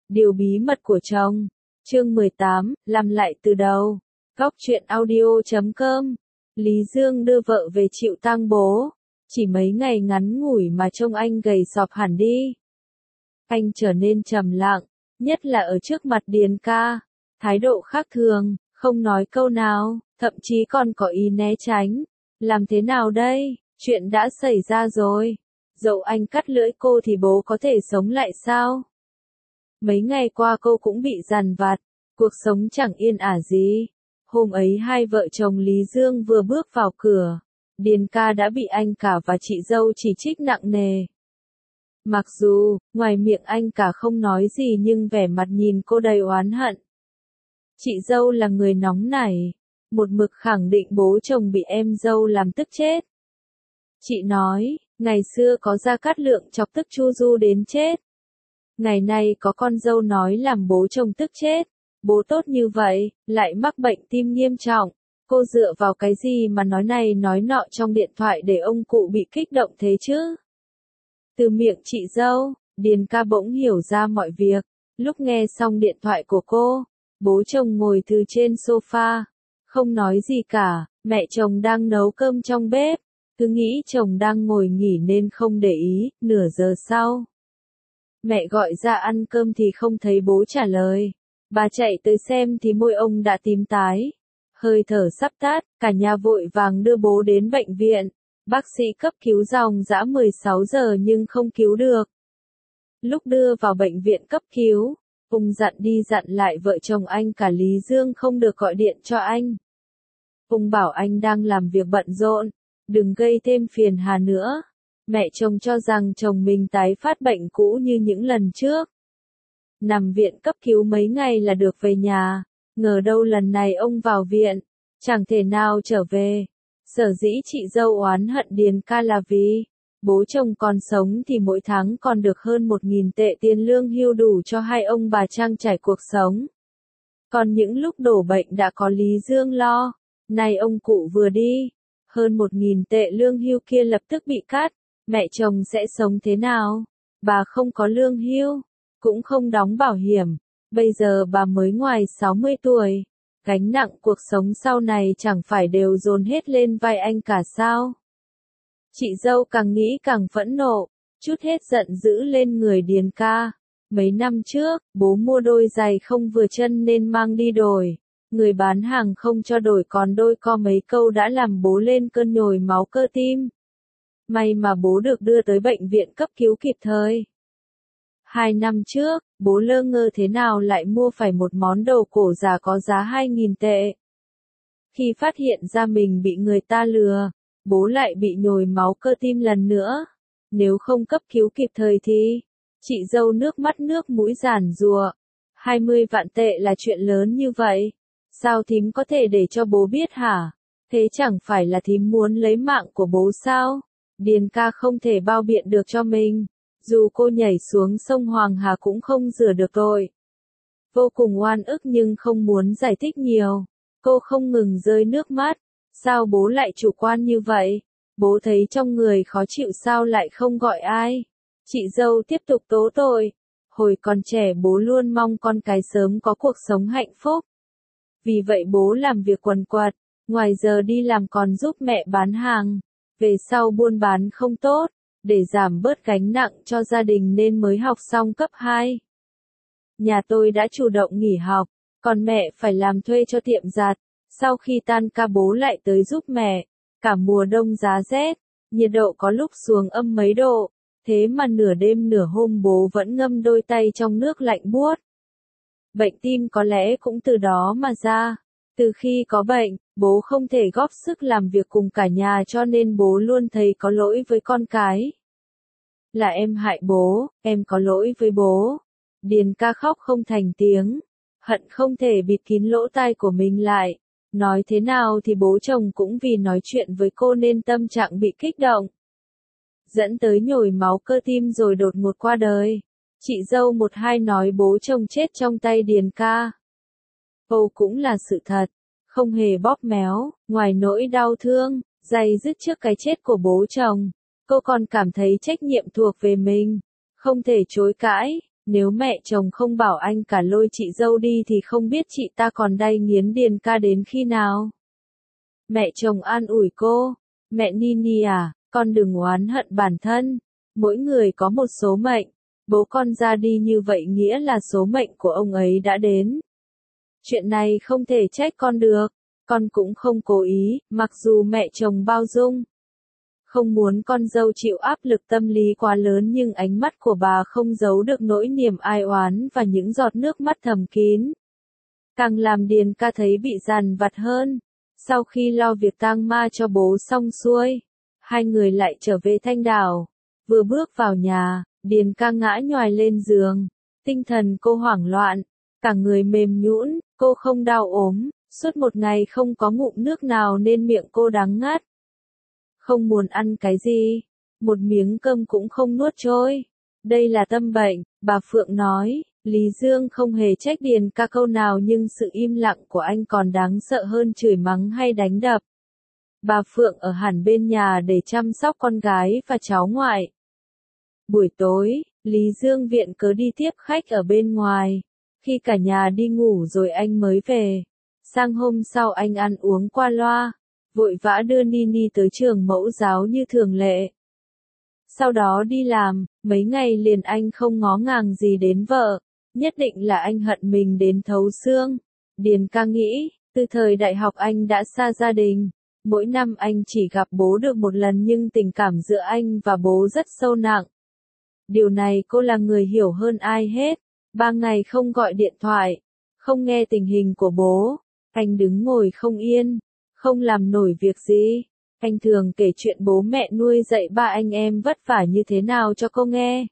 Điều bí mật của chồng. Chương 18, làm lại từ đầu. Góc truyện audio.com. Lý Dương đưa vợ về chịu tang bố. Chỉ mấy ngày ngắn ngủi mà trông anh gầy sọp hẳn đi. Anh trở nên trầm lặng, nhất là ở trước mặt Điền ca. Thái độ khác thường, không nói câu nào, thậm chí còn có ý né tránh. Làm thế nào đây? Chuyện đã xảy ra rồi. Dẫu anh cắt lưỡi cô thì bố có thể sống lại sao? Mấy ngày qua cô cũng bị dằn vặt, cuộc sống chẳng yên ả gì. Hôm ấy hai vợ chồng Lý Dương vừa bước vào cửa, Điền ca đã bị anh cả và chị dâu chỉ trích nặng nề. Mặc dù, ngoài miệng anh cả không nói gì nhưng vẻ mặt nhìn cô đầy oán hận. Chị dâu là người nóng nảy, một mực khẳng định bố chồng bị em dâu làm tức chết. Chị nói, ngày xưa có Gia Cát Lượng chọc tức Chu Du đến chết. Ngày nay có con dâu nói làm bố chồng tức chết. Bố tốt như vậy, lại mắc bệnh tim nghiêm trọng. Cô dựa vào cái gì mà nói này nói nọ trong điện thoại để ông cụ bị kích động thế chứ? Từ miệng chị dâu, Điền ca bỗng hiểu ra mọi việc. Lúc nghe xong điện thoại của cô, bố chồng ngồi từ trên sofa, không nói gì cả. Mẹ chồng đang nấu cơm trong bếp, cứ nghĩ chồng đang ngồi nghỉ nên không để ý. Nửa giờ sau, mẹ gọi ra ăn cơm thì không thấy bố trả lời. Bà chạy tới xem thì môi ông đã tím tái, hơi thở sắp tắt, cả nhà vội vàng đưa bố đến bệnh viện. Bác sĩ cấp cứu dòng dã 16 giờ nhưng không cứu được. Lúc đưa vào bệnh viện cấp cứu, ông dặn đi dặn lại vợ chồng anh cả Lý Dương không được gọi điện cho anh. Ông bảo anh đang làm việc bận rộn, đừng gây thêm phiền hà nữa. Mẹ chồng cho rằng chồng mình tái phát bệnh cũ như những lần trước. Nằm viện cấp cứu mấy ngày là được về nhà, ngờ đâu lần này ông vào viện, chẳng thể nào trở về. Sở dĩ chị dâu oán hận Điền ca là vì, bố chồng còn sống thì mỗi tháng còn được hơn 1.000 tệ tiền lương hưu đủ cho hai ông bà trang trải cuộc sống. Còn những lúc đổ bệnh đã có Lý Dương lo, nay ông cụ vừa đi, hơn 1.000 tệ lương hưu kia lập tức bị cắt, mẹ chồng sẽ sống thế nào? Bà không có lương hưu, cũng không đóng bảo hiểm, bây giờ bà mới ngoài 60 tuổi, gánh nặng cuộc sống sau này chẳng phải đều dồn hết lên vai anh cả sao? Chị dâu càng nghĩ càng phẫn nộ, trút hết giận dữ lên người Điền ca. Mấy năm trước, bố mua đôi giày không vừa chân nên mang đi đổi. Người bán hàng không cho đổi còn đôi co mấy câu đã làm bố lên cơn nhồi máu cơ tim. May mà bố được đưa tới bệnh viện cấp cứu kịp thời. 2 năm trước, bố lơ ngơ thế nào lại mua phải một món đồ cổ giả có giá 2.000 tệ. Khi phát hiện ra mình bị người ta lừa, bố lại bị nhồi máu cơ tim lần nữa. Nếu không cấp cứu kịp thời thì, chị dâu nước mắt nước mũi giàn giụa. 20 vạn tệ là chuyện lớn như vậy. Sao thím có thể để cho bố biết hả? Thế chẳng phải là thím muốn lấy mạng của bố sao? Điền ca không thể bao biện được cho mình. Dù cô nhảy xuống sông Hoàng Hà cũng không rửa được tội. Vô cùng oan ức nhưng không muốn giải thích nhiều. Cô không ngừng rơi nước mắt. Sao bố lại chủ quan như vậy? Bố thấy trong người khó chịu sao lại không gọi ai? Chị dâu tiếp tục tố tội. Hồi còn trẻ bố luôn mong con cái sớm có cuộc sống hạnh phúc. Vì vậy bố làm việc quần quật, ngoài giờ đi làm còn giúp mẹ bán hàng. Về sau buôn bán không tốt, để giảm bớt gánh nặng cho gia đình nên mới học xong cấp 2. Nhà tôi đã chủ động nghỉ học, còn mẹ phải làm thuê cho tiệm giặt. Sau khi tan ca bố lại tới giúp mẹ. Cả mùa đông giá rét, nhiệt độ có lúc xuống âm mấy độ, thế mà nửa đêm nửa hôm bố vẫn ngâm đôi tay trong nước lạnh buốt. Bệnh tim có lẽ cũng từ đó mà ra. Từ khi có bệnh, bố không thể góp sức làm việc cùng cả nhà cho nên bố luôn thấy có lỗi với con cái. Là em hại bố, em có lỗi với bố. Điền ca khóc không thành tiếng, hận không thể bịt kín lỗ tai của mình lại. Nói thế nào thì bố chồng cũng vì nói chuyện với cô nên tâm trạng bị kích động. Dẫn tới nhồi máu cơ tim rồi đột ngột qua đời. Chị dâu một hai nói bố chồng chết trong tay Điền ca. Âu cũng là sự thật, không hề bóp méo, ngoài nỗi đau thương, day dứt trước cái chết của bố chồng. Cô còn cảm thấy trách nhiệm thuộc về mình, không thể chối cãi, Nếu mẹ chồng không bảo anh cả lôi chị dâu đi thì không biết chị ta còn đay nghiến Điền ca đến khi nào. Mẹ chồng an ủi cô, mẹ Nini à, con đừng oán hận bản thân, mỗi người có một số mệnh, bố con ra đi như vậy nghĩa là số mệnh của ông ấy đã đến. Chuyện này không thể trách con được, con cũng không cố ý, mặc dù mẹ chồng bao dung. Không muốn con dâu chịu áp lực tâm lý quá lớn nhưng ánh mắt của bà không giấu được nỗi niềm ai oán và những giọt nước mắt thầm kín. Càng làm Điền ca thấy bị dằn vặt hơn. Sau khi lo việc tang ma cho bố xong xuôi, hai người lại trở về Thanh Đảo. Vừa bước vào nhà, Điền ca ngã nhoài lên giường. Tinh thần cô hoảng loạn, cả người mềm nhũn, cô không đau ốm, suốt một ngày không có ngụm nước nào nên miệng cô đắng ngắt. Không muốn ăn cái gì, một miếng cơm cũng không nuốt trôi. Đây là tâm bệnh, bà Phượng nói. Lý Dương không hề trách Điền ca câu nào nhưng sự im lặng của anh còn đáng sợ hơn chửi mắng hay đánh đập. Bà Phượng ở hẳn bên nhà để chăm sóc con gái và cháu ngoại. Buổi tối, Lý Dương viện cớ đi tiếp khách ở bên ngoài. Khi cả nhà đi ngủ rồi anh mới về. Sang hôm sau anh ăn uống qua loa, vội vã đưa Nini tới trường mẫu giáo như thường lệ. Sau đó đi làm, mấy ngày liền anh không ngó ngàng gì đến vợ. Nhất định là anh hận mình đến thấu xương. Điền ca nghĩ, từ thời đại học anh đã xa gia đình. Mỗi năm anh chỉ gặp bố được một lần nhưng tình cảm giữa anh và bố rất sâu nặng. Điều này cô là người hiểu hơn ai hết. 3 ngày không gọi điện thoại, không nghe tình hình của bố. Anh đứng ngồi không yên, không làm nổi việc gì. Anh thường kể chuyện bố mẹ nuôi dạy ba anh em vất vả như thế nào cho cô nghe.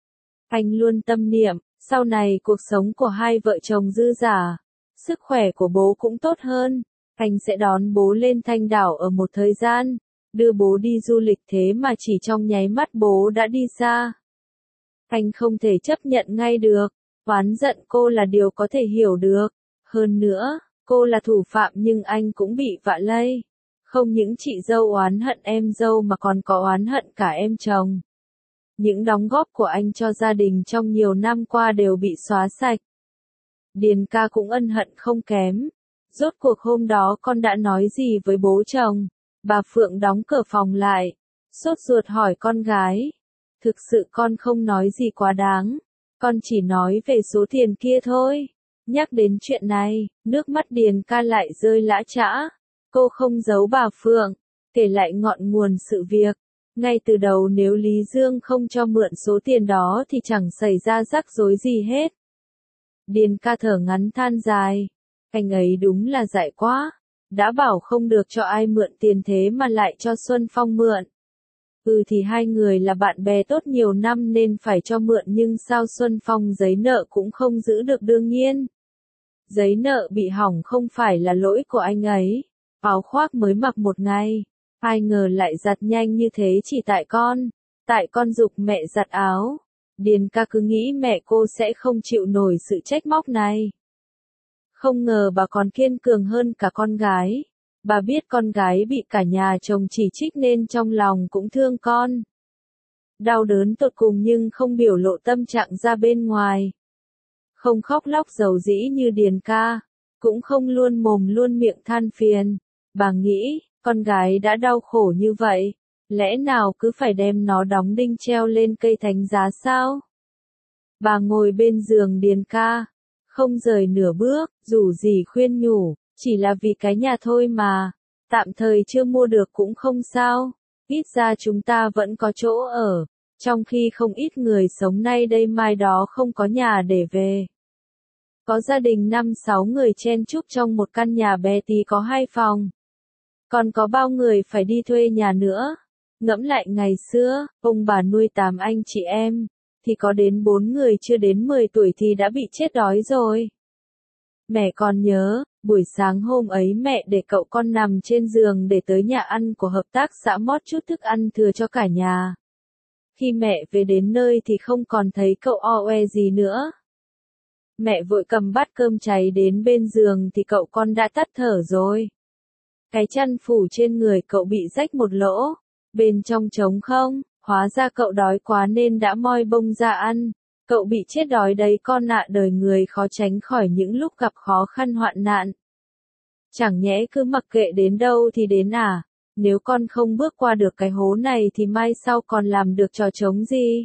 Anh luôn tâm niệm, sau này cuộc sống của hai vợ chồng dư dả, sức khỏe của bố cũng tốt hơn. Anh sẽ đón bố lên Thanh Đảo ở một thời gian, đưa bố đi du lịch thế mà chỉ trong nháy mắt bố đã đi xa. Anh không thể chấp nhận ngay được, oán giận cô là điều có thể hiểu được. Hơn nữa, cô là thủ phạm nhưng anh cũng bị vạ lây. Không những chị dâu oán hận em dâu mà còn có oán hận cả em chồng. Những đóng góp của anh cho gia đình trong nhiều năm qua đều bị xóa sạch. Điền ca cũng ân hận không kém. Rốt cuộc hôm đó con đã nói gì với bố chồng? Bà Phượng đóng cửa phòng lại, sốt ruột hỏi con gái. Thực sự con không nói gì quá đáng. Con chỉ nói về số tiền kia thôi. Nhắc đến chuyện này, nước mắt Điền ca lại rơi lã chã. Cô không giấu bà Phượng, kể lại ngọn nguồn sự việc. Ngay từ đầu nếu Lý Dương không cho mượn số tiền đó thì chẳng xảy ra rắc rối gì hết. Điền ca thở ngắn than dài. Anh ấy đúng là dại quá. Đã bảo không được cho ai mượn tiền thế mà lại cho Xuân Phong mượn. Thì hai người là bạn bè tốt nhiều năm nên phải cho mượn nhưng sao Xuân Phong giấy nợ cũng không giữ được đương nhiên. Giấy nợ bị hỏng không phải là lỗi của anh ấy. Áo khoác mới mặc một ngày. Ai ngờ lại giặt nhanh như thế chỉ tại con. Tại con giục mẹ giặt áo. Điền ca cứ nghĩ mẹ cô sẽ không chịu nổi sự trách móc này. Không ngờ bà còn kiên cường hơn cả con gái. Bà biết con gái bị cả nhà chồng chỉ trích nên trong lòng cũng thương con. Đau đớn tột cùng nhưng không biểu lộ tâm trạng ra bên ngoài. Không khóc lóc dầu dĩ như Điền ca. Cũng không luôn mồm luôn miệng than phiền. Bà nghĩ, con gái đã đau khổ như vậy, lẽ nào cứ phải đem nó đóng đinh treo lên cây thánh giá sao? Bà ngồi bên giường Điền ca, không rời nửa bước, dù gì khuyên nhủ, chỉ là vì cái nhà thôi mà, tạm thời chưa mua được cũng không sao, ít ra chúng ta vẫn có chỗ ở, trong khi không ít người sống nay đây mai đó không có nhà để về. Có gia đình 5-6 người chen chúc trong một căn nhà bé tí có 2 phòng. Còn có bao người phải đi thuê nhà nữa. Ngẫm lại ngày xưa, ông bà nuôi 8 anh chị em, thì có đến 4 người chưa đến 10 tuổi thì đã bị chết đói rồi. Mẹ còn nhớ, buổi sáng hôm ấy mẹ để cậu con nằm trên giường để tới nhà ăn của hợp tác xã mót chút thức ăn thừa cho cả nhà. Khi mẹ về đến nơi thì không còn thấy cậu o oe gì nữa. Mẹ vội cầm bát cơm cháy đến bên giường thì cậu con đã tắt thở rồi. Cái chăn phủ trên người cậu bị rách một lỗ, bên trong trống không, hóa ra cậu đói quá nên đã moi bông ra ăn. Cậu bị chết đói đấy con ạ, đời người khó tránh khỏi những lúc gặp khó khăn hoạn nạn. Chẳng nhẽ cứ mặc kệ đến đâu thì đến à, nếu con không bước qua được cái hố này thì mai sau còn làm được trò trống gì?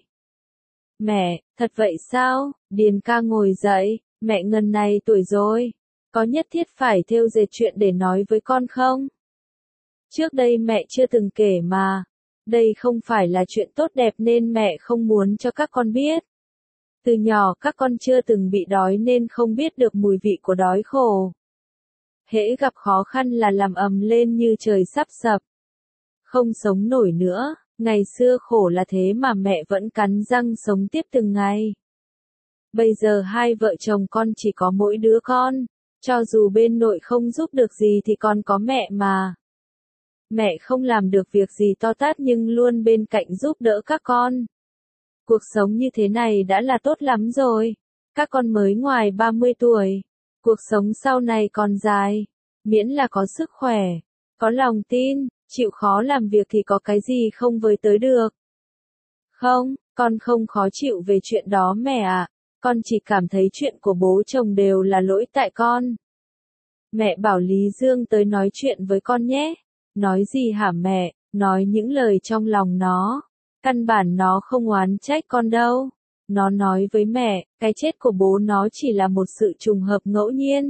Mẹ, thật vậy sao? Điền ca ngồi dậy, mẹ ngần này tuổi rồi, có nhất thiết phải thêu dệt chuyện để nói với con không? Trước đây mẹ chưa từng kể mà, đây không phải là chuyện tốt đẹp nên mẹ không muốn cho các con biết. Từ nhỏ các con chưa từng bị đói nên không biết được mùi vị của đói khổ. Hễ gặp khó khăn là làm ầm lên như trời sắp sập. Không sống nổi nữa, ngày xưa khổ là thế mà mẹ vẫn cắn răng sống tiếp từng ngày. Bây giờ hai vợ chồng con chỉ có mỗi đứa con, cho dù bên nội không giúp được gì thì con có mẹ mà. Mẹ không làm được việc gì to tát nhưng luôn bên cạnh giúp đỡ các con. Cuộc sống như thế này đã là tốt lắm rồi. Các con mới ngoài 30 tuổi. Cuộc sống sau này còn dài. Miễn là có sức khỏe, có lòng tin, chịu khó làm việc thì có cái gì không với tới được. Không, con không khó chịu về chuyện đó mẹ ạ. Con chỉ cảm thấy chuyện của bố chồng đều là lỗi tại con. Mẹ bảo Lý Dương tới nói chuyện với con nhé. Nói gì hả mẹ? Nói những lời trong lòng nó. Căn bản nó không oán trách con đâu. Nó nói với mẹ, cái chết của bố nó chỉ là một sự trùng hợp ngẫu nhiên.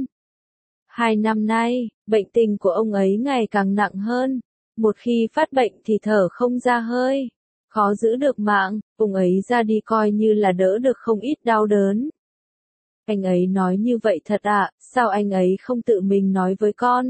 2 năm nay, bệnh tình của ông ấy ngày càng nặng hơn. Một khi phát bệnh thì thở không ra hơi. Khó giữ được mạng, ông ấy ra đi coi như là đỡ được không ít đau đớn. Anh ấy nói như vậy thật ạ, sao anh ấy không tự mình nói với con?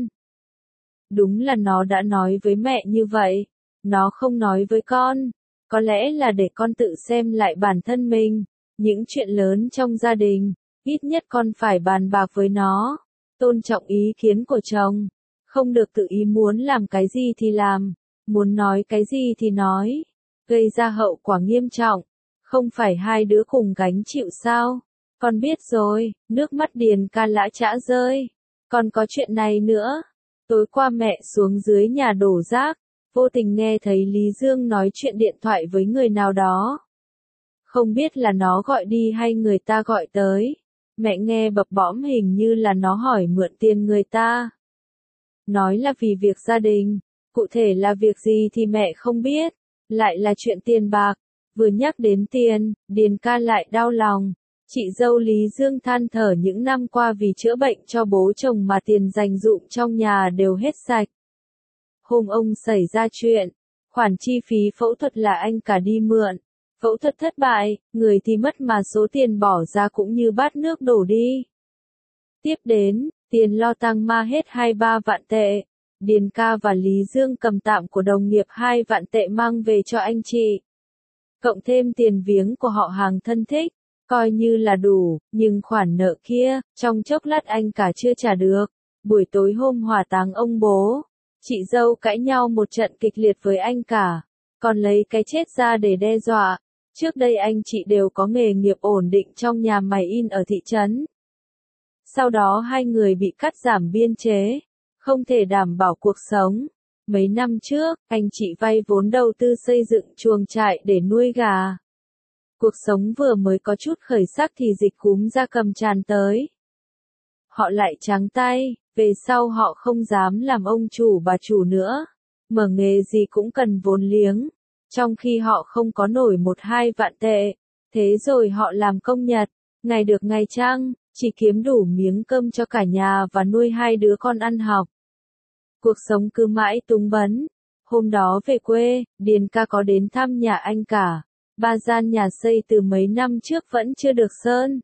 Đúng là nó đã nói với mẹ như vậy. Nó không nói với con. Có lẽ là để con tự xem lại bản thân mình. Những chuyện lớn trong gia đình, ít nhất con phải bàn bạc với nó. Tôn trọng ý kiến của chồng. Không được tự ý muốn làm cái gì thì làm. Muốn nói cái gì thì nói. Gây ra hậu quả nghiêm trọng. Không phải hai đứa cùng gánh chịu sao? Con biết rồi, nước mắt Điền ca lã chã rơi. Còn có chuyện này nữa. Tối qua mẹ xuống dưới nhà đổ rác. Vô tình nghe thấy Lý Dương nói chuyện điện thoại với người nào đó. Không biết là nó gọi đi hay người ta gọi tới. Mẹ nghe bập bõm hình như là nó hỏi mượn tiền người ta. Nói là vì việc gia đình, cụ thể là việc gì thì mẹ không biết. Lại là chuyện tiền bạc. Vừa nhắc đến tiền, Điền ca lại đau lòng. Chị dâu Lý Dương than thở những năm qua vì chữa bệnh cho bố chồng mà tiền dành dụm trong nhà đều hết sạch. Hôm ông xảy ra chuyện, khoản chi phí phẫu thuật là anh cả đi mượn. Phẫu thuật thất bại, người thì mất mà số tiền bỏ ra cũng như bát nước đổ đi. Tiếp đến, tiền lo tang ma hết 2-3 vạn tệ. Điền ca và Lý Dương cầm tạm của đồng nghiệp 2 vạn tệ mang về cho anh chị. Cộng thêm tiền viếng của họ hàng thân thích, coi như là đủ, nhưng khoản nợ kia, trong chốc lát anh cả chưa trả được. Buổi tối hôm hỏa táng ông bố, chị dâu cãi nhau một trận kịch liệt với anh cả, còn lấy cái chết ra để đe dọa. Trước đây anh chị đều có nghề nghiệp ổn định trong nhà máy in ở thị trấn. Sau đó hai người bị cắt giảm biên chế, không thể đảm bảo cuộc sống. Mấy năm trước, anh chị vay vốn đầu tư xây dựng chuồng trại để nuôi gà. Cuộc sống vừa mới có chút khởi sắc thì dịch cúm gia cầm tràn tới. Họ lại trắng tay, về sau họ không dám làm ông chủ bà chủ nữa. Mở nghề gì cũng cần vốn liếng, trong khi họ không có nổi 1-2 vạn tệ. Thế rồi họ làm công nhật, ngày được ngày trăng, chỉ kiếm đủ miếng cơm cho cả nhà và nuôi 2 đứa con ăn học. Cuộc sống cứ mãi túng bấn. Hôm đó về quê, Điền ca có đến thăm nhà anh cả. 3 gian nhà xây từ mấy năm trước vẫn chưa được sơn.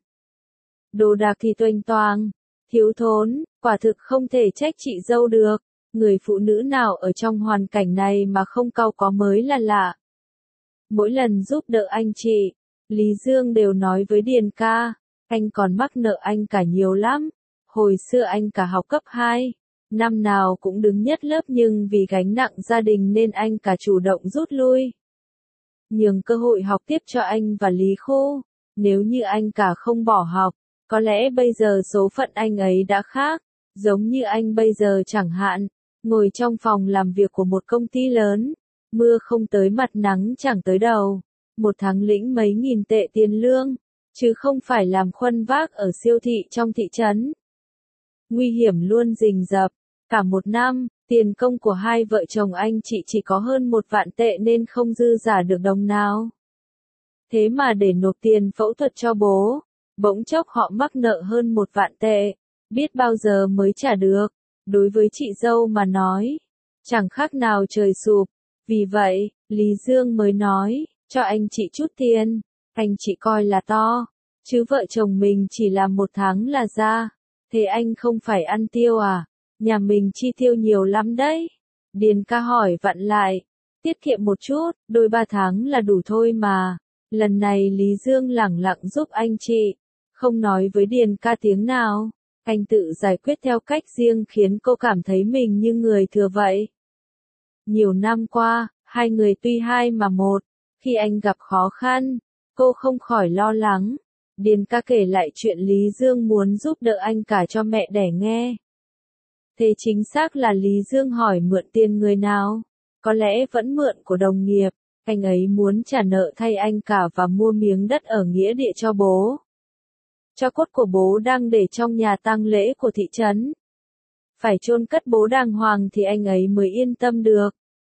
Đồ đạc thì toành toàng, thiếu thốn, quả thực không thể trách chị dâu được. Người phụ nữ nào ở trong hoàn cảnh này mà không cau có mới là lạ. Mỗi lần giúp đỡ anh chị, Lý Dương đều nói với Điền ca, anh còn mắc nợ anh cả nhiều lắm. Hồi xưa anh cả học cấp 2, năm nào cũng đứng nhất lớp nhưng vì gánh nặng gia đình nên anh cả chủ động rút lui. Nhường cơ hội học tiếp cho anh và Lý Khô. Nếu như anh cả không bỏ học, có lẽ bây giờ số phận anh ấy đã khác. Giống như anh bây giờ chẳng hạn, ngồi trong phòng làm việc của một công ty lớn, mưa không tới mặt nắng chẳng tới đầu, một tháng lĩnh mấy nghìn tệ tiền lương, chứ không phải làm khuân vác ở siêu thị trong thị trấn. Nguy hiểm luôn rình rập. Cả một năm, tiền công của hai vợ chồng anh chị chỉ có hơn 1 vạn tệ nên không dư giả được đồng nào. Thế mà để nộp tiền phẫu thuật cho bố, bỗng chốc họ mắc nợ hơn 1 vạn tệ, biết bao giờ mới trả được. Đối với chị dâu mà nói, chẳng khác nào trời sụp. Vì vậy, Lý Dương mới nói, cho anh chị chút tiền, anh chị coi là to, chứ vợ chồng mình chỉ làm 1 tháng là ra. Thế anh không phải ăn tiêu à? Nhà mình chi tiêu nhiều lắm đấy. Điền ca hỏi vặn lại, tiết kiệm một chút, đôi 3 tháng là đủ thôi mà. Lần này Lý Dương lẳng lặng giúp anh chị, không nói với Điền ca tiếng nào. Anh tự giải quyết theo cách riêng khiến cô cảm thấy mình như người thừa vậy. Nhiều năm qua, hai người tuy hai mà một, khi anh gặp khó khăn, cô không khỏi lo lắng. Điền ca kể lại chuyện Lý Dương muốn giúp đỡ anh cả cho mẹ đẻ nghe. Thế chính xác là Lý Dương hỏi mượn tiền người nào? Có lẽ vẫn mượn của đồng nghiệp, anh ấy muốn trả nợ thay anh cả và mua miếng đất ở nghĩa địa cho bố. Tro cốt của bố đang để trong nhà tang lễ của thị trấn. Phải chôn cất bố đàng hoàng thì anh ấy mới yên tâm được.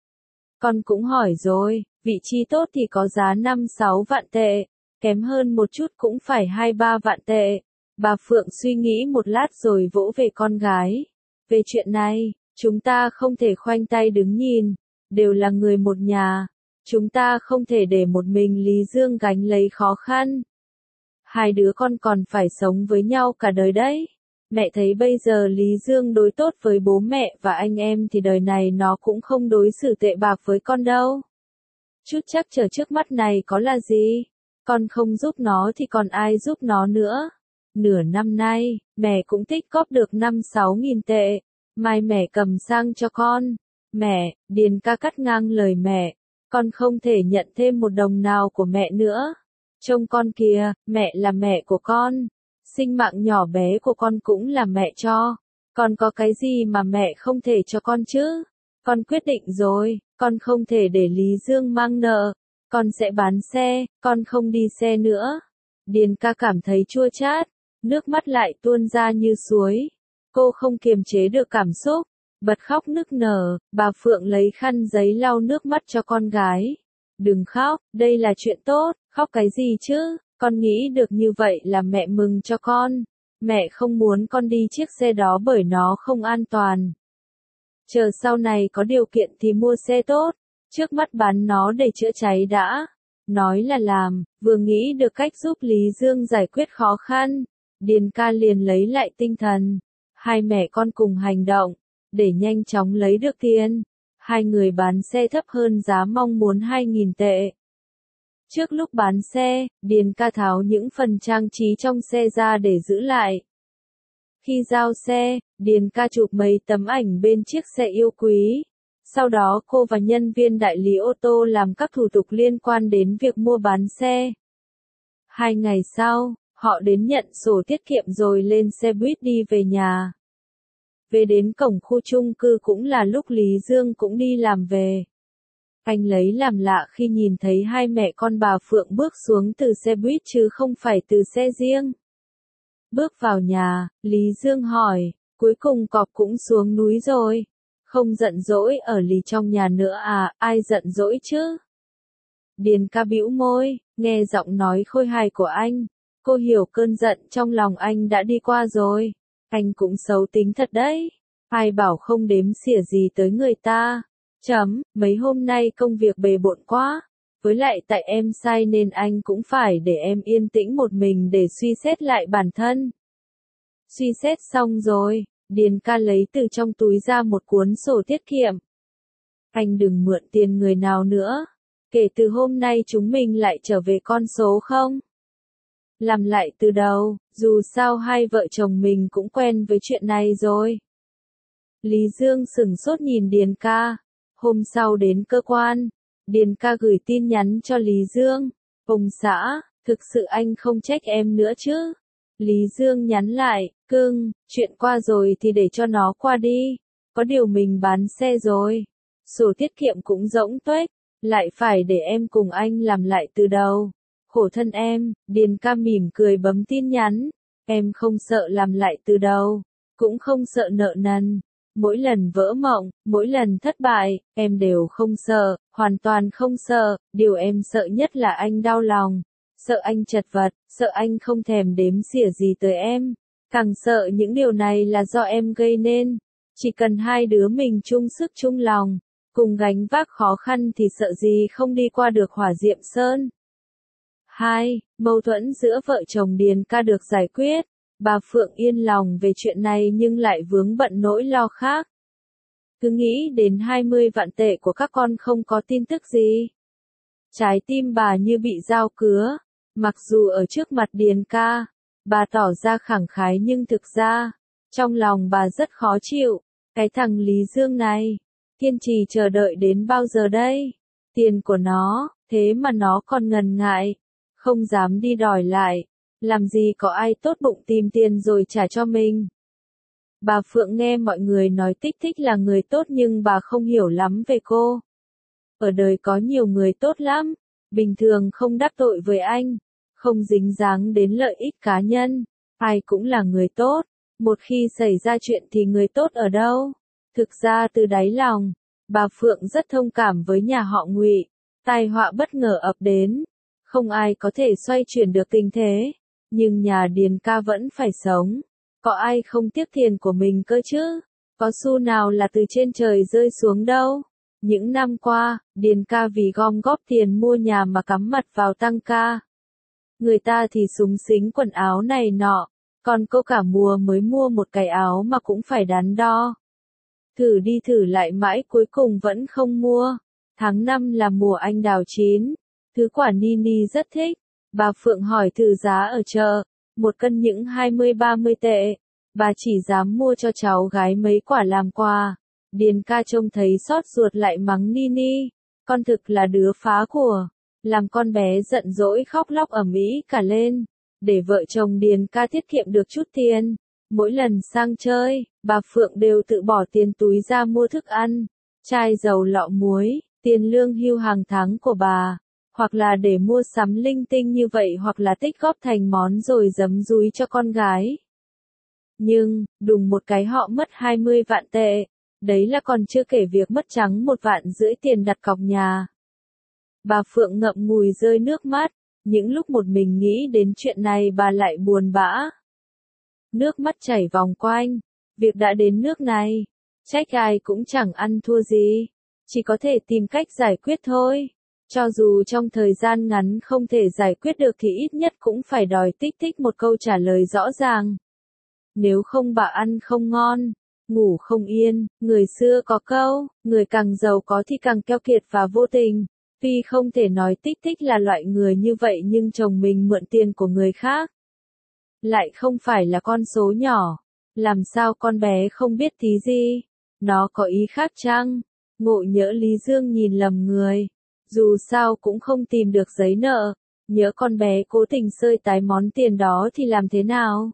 Con cũng hỏi rồi, vị trí tốt thì có giá 5-6 vạn tệ, kém hơn một chút cũng phải 2-3 vạn tệ. Bà Phượng suy nghĩ một lát rồi vỗ về con gái. Về chuyện này, chúng ta không thể khoanh tay đứng nhìn, đều là người một nhà. Chúng ta không thể để một mình Lý Dương gánh lấy khó khăn. Hai đứa con còn phải sống với nhau cả đời đấy. Mẹ thấy bây giờ Lý Dương đối tốt với bố mẹ và anh em thì đời này nó cũng không đối xử tệ bạc với con đâu. Chút trắc trở trước mắt này có là gì? Con không giúp nó thì còn ai giúp nó nữa? Nửa năm nay, mẹ cũng tích góp được 5-6 nghìn tệ. Mai mẹ cầm sang cho con. Mẹ, Điền ca cắt ngang lời mẹ. Con không thể nhận thêm một đồng nào của mẹ nữa. Trông con kìa, mẹ là mẹ của con. Sinh mạng nhỏ bé của con cũng là mẹ cho. Con có cái gì mà mẹ không thể cho con chứ? Con quyết định rồi, con không thể để Lý Dương mang nợ. Con sẽ bán xe, con không đi xe nữa. Điền ca cảm thấy chua chát, nước mắt lại tuôn ra như suối. Cô không kiềm chế được cảm xúc, bật khóc nức nở. Bà Phượng lấy khăn giấy lau nước mắt cho con gái. Đừng khóc, đây là chuyện tốt, khóc cái gì chứ? Con nghĩ được như vậy là mẹ mừng cho con. Mẹ không muốn con đi chiếc xe đó bởi nó không an toàn. Chờ sau này có điều kiện thì mua xe tốt, trước mắt bán nó để chữa cháy đã. Nói là làm, vừa nghĩ được cách giúp Lý Dương giải quyết khó khăn, Điền ca liền lấy lại tinh thần. Hai mẹ con cùng hành động, để nhanh chóng lấy được tiền. Hai người bán xe thấp hơn giá mong muốn 2.000 tệ. Trước lúc bán xe, Điền ca tháo những phần trang trí trong xe ra để giữ lại. Khi giao xe, Điền ca chụp mấy tấm ảnh bên chiếc xe yêu quý. Sau đó cô và nhân viên đại lý ô tô làm các thủ tục liên quan đến việc mua bán xe. 2 ngày sau, họ đến nhận sổ tiết kiệm rồi lên xe buýt đi về nhà. Về đến cổng khu chung cư cũng là lúc Lý Dương cũng đi làm về. Anh lấy làm lạ khi nhìn thấy hai mẹ con bà Phượng bước xuống từ xe buýt chứ không phải từ xe riêng. Bước vào nhà, Lý Dương hỏi, cuối cùng cọp cũng xuống núi rồi. Không giận dỗi ở lì trong nhà nữa à, ai giận dỗi chứ? Điền ca bĩu môi, nghe giọng nói khôi hài của anh. Cô hiểu cơn giận trong lòng anh đã đi qua rồi. Anh cũng xấu tính thật đấy. Ai bảo không đếm xỉa gì tới người ta. Mấy hôm nay công việc bề bộn quá. Với lại tại em sai nên anh cũng phải để em yên tĩnh một mình để suy xét lại bản thân. Suy xét xong rồi, Điền ca lấy từ trong túi ra một cuốn sổ tiết kiệm. Anh đừng mượn tiền người nào nữa. Kể từ hôm nay chúng mình lại trở về con số không? Làm lại từ đầu, dù sao hai vợ chồng mình cũng quen với chuyện này rồi. Lý Dương sửng sốt nhìn Điền ca. Hôm sau đến cơ quan, Điền ca gửi tin nhắn cho Lý Dương. Ông xã, thực sự anh không trách em nữa chứ? Lý Dương nhắn lại, cưng, chuyện qua rồi thì để cho nó qua đi. Có điều mình bán xe rồi. Sổ tiết kiệm cũng rỗng tuếch, lại phải để em cùng anh làm lại từ đầu. Khổ thân em, Điền ca mỉm cười bấm tin nhắn. Em không sợ làm lại từ đầu, cũng không sợ nợ nần. Mỗi lần vỡ mộng, mỗi lần thất bại, em đều không sợ, hoàn toàn không sợ. Điều em sợ nhất là anh đau lòng, sợ anh chật vật, sợ anh không thèm đếm xỉa gì tới em. Càng sợ những điều này là do em gây nên. Chỉ cần hai đứa mình chung sức chung lòng, cùng gánh vác khó khăn thì sợ gì không đi qua được hỏa diệm sơn. 2. Mâu thuẫn giữa vợ chồng Điền ca được giải quyết. Bà Phượng yên lòng về chuyện này nhưng lại vướng bận nỗi lo khác. Cứ nghĩ đến 20 vạn tệ của các con không có tin tức gì. Trái tim bà như bị dao cứa. Mặc dù ở trước mặt Điền ca, bà tỏ ra khẳng khái nhưng thực ra, trong lòng bà rất khó chịu. Cái thằng Lý Dương này, kiên trì chờ đợi đến bao giờ đây? Tiền của nó, thế mà nó còn ngần ngại, không dám đi đòi lại. Làm gì có ai tốt bụng tìm tiền rồi trả cho mình. Bà Phượng nghe mọi người nói Tích Tích là người tốt nhưng bà không hiểu lắm về cô. Ở đời có nhiều người tốt lắm, bình thường không đắc tội với anh, không dính dáng đến lợi ích cá nhân, ai cũng là người tốt. Một khi xảy ra chuyện thì người tốt ở đâu? Thực ra từ đáy lòng, bà Phượng rất thông cảm với nhà họ Ngụy. Tai họa bất ngờ ập đến, không ai có thể xoay chuyển được tình thế. Nhưng nhà Điền ca vẫn phải sống. Có ai không tiếc tiền của mình cơ chứ? Có xu nào là từ trên trời rơi xuống đâu? Những năm qua, Điền ca vì gom góp tiền mua nhà mà cắm mặt vào tăng ca. Người ta thì súng xính quần áo này nọ, còn cô cả mùa mới mua một cái áo mà cũng phải đắn đo. Thử đi thử lại mãi cuối cùng vẫn không mua. Tháng 5 là mùa anh đào chín. Thứ quả Nini rất thích. Bà Phượng hỏi thử giá ở chợ, một cân những 20-30 tệ. Bà chỉ dám mua cho cháu gái mấy quả làm quà. Điền ca trông thấy xót ruột lại mắng Nini. Con thực là đứa phá của. Làm con bé giận dỗi khóc lóc ầm ĩ cả lên. Để vợ chồng Điền ca tiết kiệm được chút tiền. Mỗi lần sang chơi, bà Phượng đều tự bỏ tiền túi ra mua thức ăn, chai dầu lọ muối, tiền lương hưu hàng tháng của bà. Hoặc là để mua sắm linh tinh như vậy hoặc là tích góp thành món rồi giấm dúi cho con gái. Nhưng, đùng một cái họ mất 20 vạn tệ. Đấy là còn chưa kể việc mất trắng 1,5 vạn tiền đặt cọc nhà. Bà Phượng ngậm ngùi rơi nước mắt. Những lúc một mình nghĩ đến chuyện này bà lại buồn bã. Nước mắt chảy vòng quanh. Việc đã đến nước này, trách ai cũng chẳng ăn thua gì. Chỉ có thể tìm cách giải quyết thôi. Cho dù trong thời gian ngắn không thể giải quyết được thì ít nhất cũng phải đòi Tích Tích một câu trả lời rõ ràng. Nếu không bà ăn không ngon, ngủ không yên. Người xưa có câu, người càng giàu có thì càng keo kiệt và vô tình. Tuy không thể nói Tích Tích là loại người như vậy nhưng chồng mình mượn tiền của người khác lại không phải là con số nhỏ. Làm sao con bé không biết tí gì? Nó có ý khác chăng? Ngộ nhỡ Lý Dương nhìn lầm người. Dù sao cũng không tìm được giấy nợ. Nhớ con bé cố tình sơi tái món tiền đó thì làm thế nào?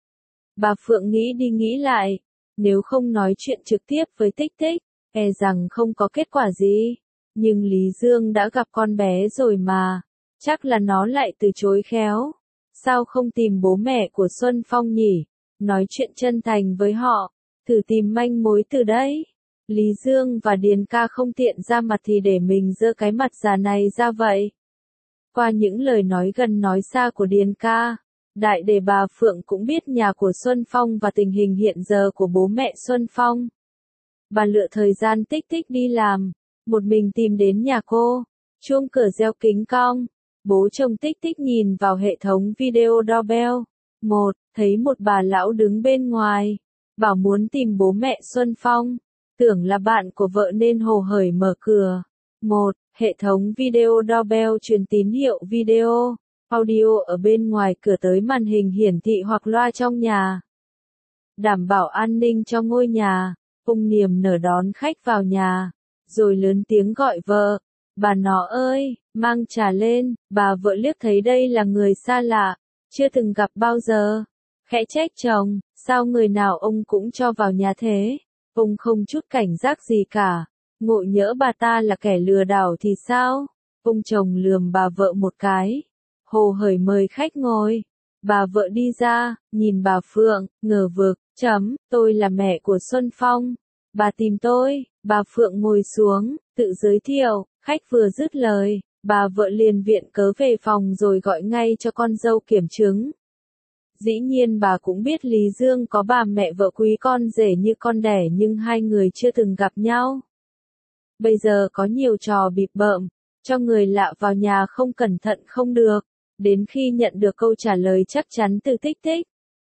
Bà Phượng nghĩ đi nghĩ lại. Nếu không nói chuyện trực tiếp với Tích Tích, e rằng không có kết quả gì. Nhưng Lý Dương đã gặp con bé rồi mà. Chắc là nó lại từ chối khéo. Sao không tìm bố mẹ của Xuân Phong nhỉ? Nói chuyện chân thành với họ. Thử tìm manh mối từ đấy. Lý Dương và Điền ca không tiện ra mặt thì để mình giơ cái mặt già này ra vậy. Qua những lời nói gần nói xa của Điền ca, đại để bà Phượng cũng biết nhà của Xuân Phong và tình hình hiện giờ của bố mẹ Xuân Phong. Bà lựa thời gian Tích Tích đi làm, một mình tìm đến nhà cô. Chuông cửa reo kính cong. Bố chồng Tích Tích nhìn vào hệ thống video doorbell. Thấy một bà lão đứng bên ngoài. Bảo muốn tìm bố mẹ Xuân Phong. Tưởng là bạn của vợ nên hồ hởi mở cửa. Hệ thống video doorbell truyền tín hiệu video, audio ở bên ngoài cửa tới màn hình hiển thị hoặc loa trong nhà. Đảm bảo an ninh cho ngôi nhà. Ông niềm nở đón khách vào nhà. Rồi lớn tiếng gọi vợ. Bà nó ơi, mang trà lên. Bà vợ liếc thấy đây là người xa lạ, chưa từng gặp bao giờ. Khẽ trách chồng, sao người nào ông cũng cho vào nhà thế? Ông không chút cảnh giác gì cả. Ngộ nhỡ bà ta là kẻ lừa đảo thì sao? Ông chồng lườm bà vợ một cái. hồ hởi mời khách ngồi. Bà vợ đi ra, nhìn bà Phượng, ngờ vực, tôi là mẹ của Xuân Phong. Bà tìm tôi, bà Phượng ngồi xuống, tự giới thiệu, khách vừa dứt lời, bà vợ liền viện cớ về phòng rồi gọi ngay cho con dâu kiểm chứng. Dĩ nhiên bà cũng biết Lý Dương có bà mẹ vợ quý con rể như con đẻ nhưng hai người chưa từng gặp nhau. Bây giờ có nhiều trò bịp bợm, cho người lạ vào nhà không cẩn thận không được, đến khi nhận được câu trả lời chắc chắn từ Tích Tích.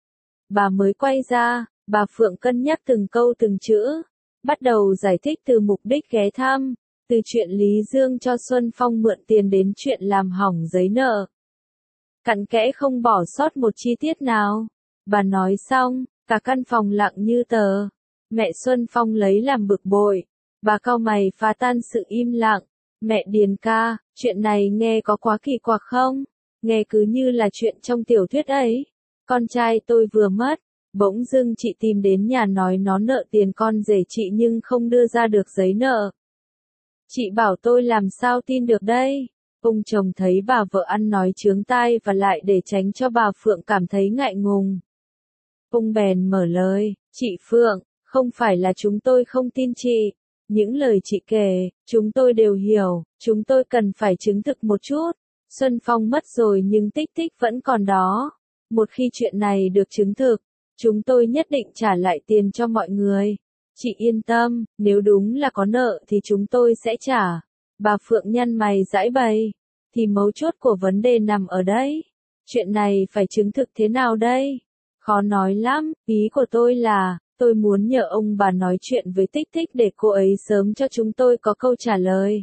Bà mới quay ra, bà Phượng cân nhắc từng câu từng chữ, bắt đầu giải thích từ mục đích ghé thăm, từ chuyện Lý Dương cho Xuân Phong mượn tiền đến chuyện làm hỏng giấy nợ. Cặn kẽ không bỏ sót một chi tiết nào. Bà nói xong, cả căn phòng lặng như tờ. Mẹ Xuân Phong lấy làm bực bội. Bà cau mày phá tan sự im lặng. Mẹ Điền ca, chuyện này nghe có quá kỳ quặc không? Nghe cứ như là chuyện trong tiểu thuyết ấy. Con trai tôi vừa mất. Bỗng dưng chị tìm đến nhà nói nó nợ tiền con rể chị nhưng không đưa ra được giấy nợ. Chị bảo tôi làm sao tin được đây? Ông chồng thấy bà vợ ăn nói chướng tai và lại để tránh cho bà Phượng cảm thấy ngại ngùng. Ông bèn mở lời, chị Phượng, không phải là chúng tôi không tin chị. Những lời chị kể, chúng tôi đều hiểu, chúng tôi cần phải chứng thực một chút. Xuân Phong mất rồi nhưng Tích Tích vẫn còn đó. Một khi chuyện này được chứng thực, chúng tôi nhất định trả lại tiền cho mọi người. Chị yên tâm, nếu đúng là có nợ thì chúng tôi sẽ trả. Bà Phượng nhăn mày giãi bày. Thì mấu chốt của vấn đề nằm ở đây. Chuyện này phải chứng thực thế nào đây? Khó nói lắm, ý của tôi là, tôi muốn nhờ ông bà nói chuyện với Tích Tích để cô ấy sớm cho chúng tôi có câu trả lời.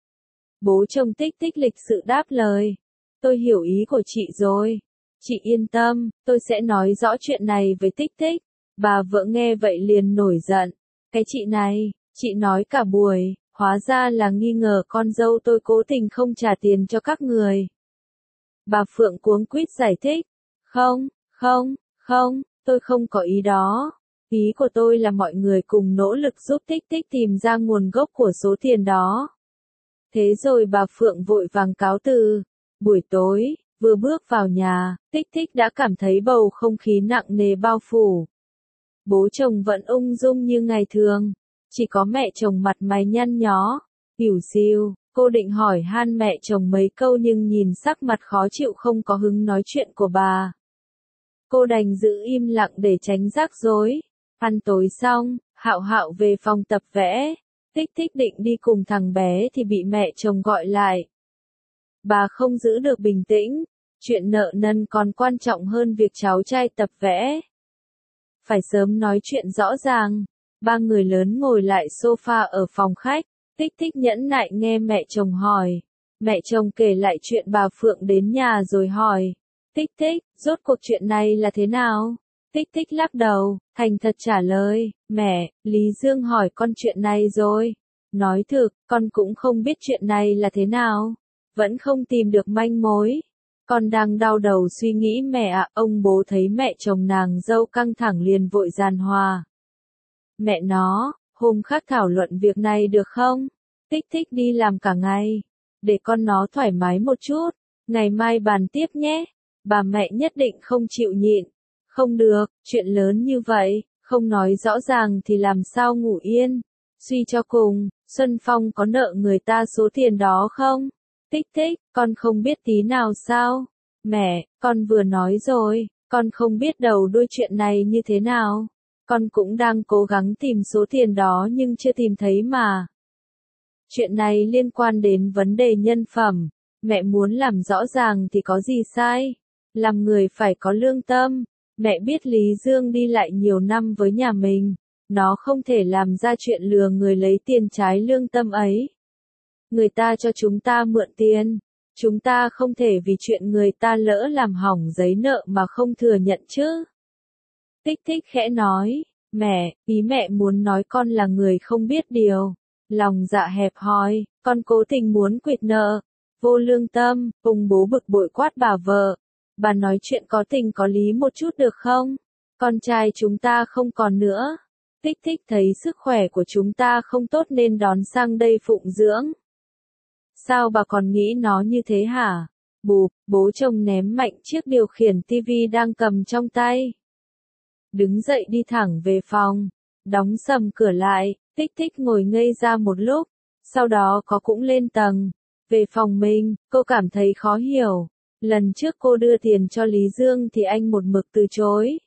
Bố chồng Tích Tích lịch sự đáp lời. Tôi hiểu ý của chị rồi. Chị yên tâm, tôi sẽ nói rõ chuyện này với Tích Tích. Bà vợ nghe vậy liền nổi giận. Cái chị này, chị nói cả buổi. Hóa ra là nghi ngờ con dâu tôi cố tình không trả tiền cho các người. Bà Phượng cuống quýt giải thích. Không, tôi không có ý đó. Ý của tôi là mọi người cùng nỗ lực giúp Tích Tích tìm ra nguồn gốc của số tiền đó. Thế rồi bà Phượng vội vàng cáo từ. Buổi tối, vừa bước vào nhà, Tích Tích đã cảm thấy bầu không khí nặng nề bao phủ. Bố chồng vẫn ung dung như ngày thường. Chỉ có mẹ chồng mặt mày nhăn nhó, ỉu xìu, cô định hỏi han mẹ chồng mấy câu nhưng nhìn sắc mặt khó chịu không có hứng nói chuyện của bà. Cô đành giữ im lặng để tránh rắc rối. Ăn tối xong, Hạo Hạo về phòng tập vẽ. Tích Tích định đi cùng thằng bé thì bị mẹ chồng gọi lại. Bà không giữ được bình tĩnh, chuyện nợ nần còn quan trọng hơn việc cháu trai tập vẽ. Phải sớm nói chuyện rõ ràng. Ba người lớn ngồi lại sofa ở phòng khách, Tích Tích nhẫn nại nghe mẹ chồng hỏi. Mẹ chồng kể lại chuyện bà Phượng đến nhà rồi hỏi. Tích Tích, rốt cuộc chuyện này là thế nào? Tích Tích lắc đầu, thành thật trả lời, mẹ, Lý Dương hỏi con chuyện này rồi. Nói thực, con cũng không biết chuyện này là thế nào. Vẫn không tìm được manh mối. Con đang đau đầu suy nghĩ mẹ ạ. Ông bố thấy mẹ chồng nàng dâu căng thẳng liền vội giàn hòa. Mẹ nó, hôm khác thảo luận việc này được không? Tích Tích đi làm cả ngày. Để con nó thoải mái một chút. Ngày mai bàn tiếp nhé. Bà mẹ nhất định không chịu nhịn. Không được, chuyện lớn như vậy, không nói rõ ràng thì làm sao ngủ yên. Suy cho cùng, Xuân Phong có nợ người ta số tiền đó không? Tích Tích, con không biết tí nào sao? Mẹ, con vừa nói rồi, con không biết đầu đuôi chuyện này như thế nào. Con cũng đang cố gắng tìm số tiền đó nhưng chưa tìm thấy mà. Chuyện này liên quan đến vấn đề nhân phẩm. Mẹ muốn làm rõ ràng thì có gì sai? Làm người phải có lương tâm. Mẹ biết Lý Dương đi lại nhiều năm với nhà mình. Nó không thể làm ra chuyện lừa người lấy tiền trái lương tâm ấy. Người ta cho chúng ta mượn tiền. Chúng ta không thể vì chuyện người ta lỡ làm hỏng giấy nợ mà không thừa nhận chứ. Tích Tích khẽ nói. Mẹ, ý mẹ muốn nói con là người không biết điều. Lòng dạ hẹp hòi, con cố tình muốn quỵt nợ. Vô lương tâm, ông bố bực bội quát bà vợ. Bà nói chuyện có tình có lý một chút được không? Con trai chúng ta không còn nữa. Tích Tích thấy sức khỏe của chúng ta không tốt nên đón sang đây phụng dưỡng. Sao bà còn nghĩ nó như thế hả? Bụp, bố chồng ném mạnh chiếc điều khiển tivi đang cầm trong tay. Đứng dậy đi thẳng về phòng, đóng sầm cửa lại, Tích Tích ngồi ngây ra một lúc, sau đó cũng lên tầng. Về phòng mình, cô cảm thấy khó hiểu. Lần trước cô đưa tiền cho Lý Dương thì anh một mực từ chối.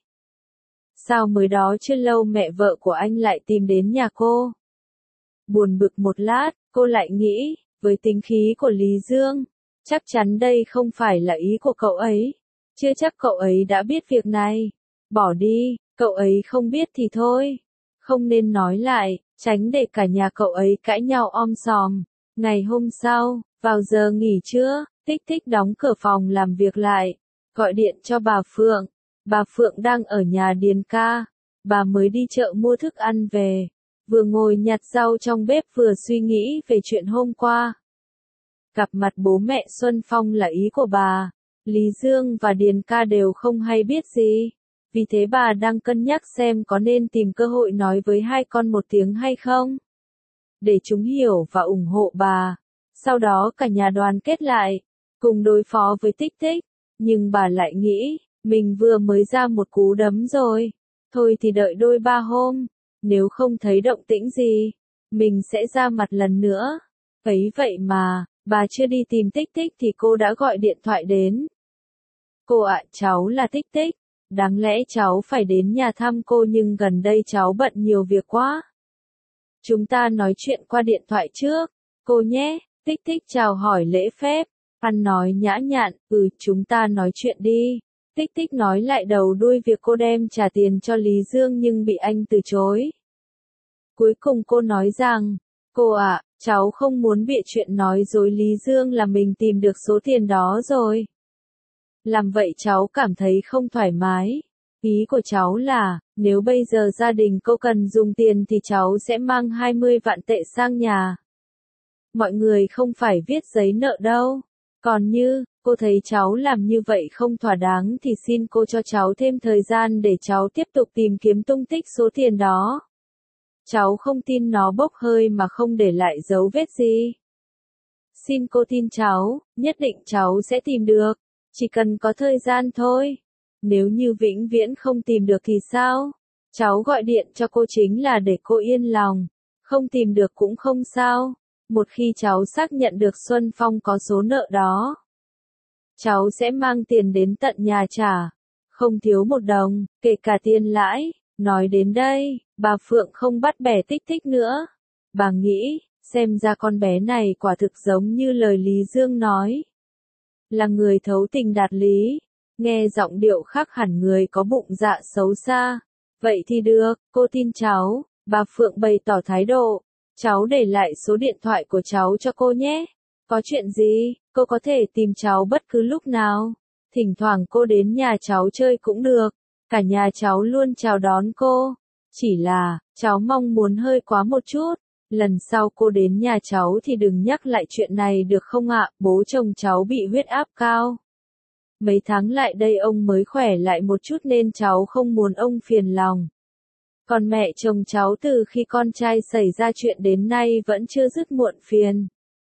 Sao mới đó chưa lâu mẹ vợ của anh lại tìm đến nhà cô? Buồn bực một lát, cô lại nghĩ, với tính khí của Lý Dương, chắc chắn đây không phải là ý của cậu ấy. Chưa chắc cậu ấy đã biết việc này. Bỏ đi, cậu ấy không biết thì thôi. Không nên nói lại, tránh để cả nhà cậu ấy cãi nhau om sòm. Ngày hôm sau, vào giờ nghỉ trưa, Tích Tích đóng cửa phòng làm việc lại, gọi điện cho bà Phượng. Bà Phượng đang ở nhà Điền ca. Bà mới đi chợ mua thức ăn về, vừa ngồi nhặt rau trong bếp vừa suy nghĩ về chuyện hôm qua. Gặp mặt bố mẹ Xuân Phong là ý của bà. Lý Dương và Điền ca đều không hay biết gì. Vì thế bà đang cân nhắc xem có nên tìm cơ hội nói với hai con một tiếng hay không. Để chúng hiểu và ủng hộ bà. Sau đó cả nhà đoàn kết lại, cùng đối phó với Tích Tích. Nhưng bà lại nghĩ, mình vừa mới ra một cú đấm rồi. Thôi thì đợi đôi ba hôm. Nếu không thấy động tĩnh gì, mình sẽ ra mặt lần nữa. Ấy vậy mà, bà chưa đi tìm Tích Tích thì cô đã gọi điện thoại đến. Cô ạ, cháu là Tích Tích. Đáng lẽ cháu phải đến nhà thăm cô nhưng gần đây cháu bận nhiều việc quá. Chúng ta nói chuyện qua điện thoại trước, cô nhé. Tích Tích chào hỏi lễ phép, ăn nói nhã nhặn, chúng ta nói chuyện đi. Tích Tích nói lại đầu đuôi việc cô đem trả tiền cho Lý Dương nhưng bị anh từ chối. Cuối cùng cô nói rằng, cô ạ, cháu không muốn bịa chuyện nói dối Lý Dương là mình tìm được số tiền đó rồi. Làm vậy cháu cảm thấy không thoải mái. Ý của cháu là, nếu bây giờ gia đình cô cần dùng tiền thì cháu sẽ mang 20 vạn tệ sang nhà. Mọi người không phải viết giấy nợ đâu. Còn như, cô thấy cháu làm như vậy không thỏa đáng thì xin cô cho cháu thêm thời gian để cháu tiếp tục tìm kiếm tung tích số tiền đó. Cháu không tin nó bốc hơi mà không để lại dấu vết gì. Xin cô tin cháu, nhất định cháu sẽ tìm được. Chỉ cần có thời gian thôi. Nếu như vĩnh viễn không tìm được thì sao? Cháu gọi điện cho cô chính là để cô yên lòng. Không tìm được cũng không sao. Một khi cháu xác nhận được Xuân Phong có số nợ đó, cháu sẽ mang tiền đến tận nhà trả. Không thiếu một đồng, kể cả tiền lãi. Nói đến đây, bà Phượng không bắt bẻ Tích Tích nữa. Bà nghĩ, xem ra con bé này quả thực giống như lời Lý Dương nói. Là người thấu tình đạt lý. Nghe giọng điệu khác hẳn người có bụng dạ xấu xa. Vậy thì được, cô tin cháu. Bà Phượng bày tỏ thái độ. Cháu để lại số điện thoại của cháu cho cô nhé. Có chuyện gì, cô có thể tìm cháu bất cứ lúc nào. Thỉnh thoảng cô đến nhà cháu chơi cũng được. Cả nhà cháu luôn chào đón cô. Chỉ là, cháu mong muốn hơi quá một chút. Lần sau cô đến nhà cháu thì đừng nhắc lại chuyện này được không ạ? Bố chồng cháu bị huyết áp cao. Mấy tháng lại đây ông mới khỏe lại một chút nên cháu không muốn ông phiền lòng. Còn mẹ chồng cháu từ khi con trai xảy ra chuyện đến nay vẫn chưa dứt muộn phiền.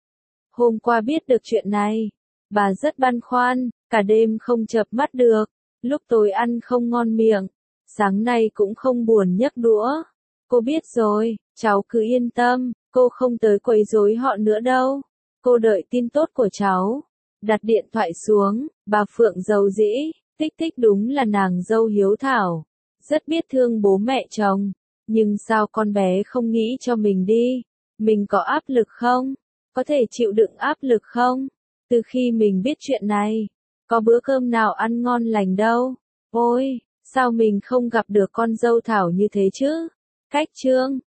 Hôm qua biết được chuyện này, bà rất băn khoăn, cả đêm không chợp mắt được, lúc tối ăn không ngon miệng, sáng nay cũng không buồn nhấc đũa. Cô biết rồi, cháu cứ yên tâm, cô không tới quấy rối họ nữa đâu. Cô đợi tin tốt của cháu. Đặt điện thoại xuống, bà Phượng rầu rĩ, Tích Tích đúng là nàng dâu hiếu thảo, rất biết thương bố mẹ chồng. Nhưng sao con bé không nghĩ cho mình đi? Mình có áp lực không? Có thể chịu đựng áp lực không? Từ khi mình biết chuyện này, có bữa cơm nào ăn ngon lành đâu. Ôi, sao mình không gặp được con dâu thảo như thế chứ? Cách chương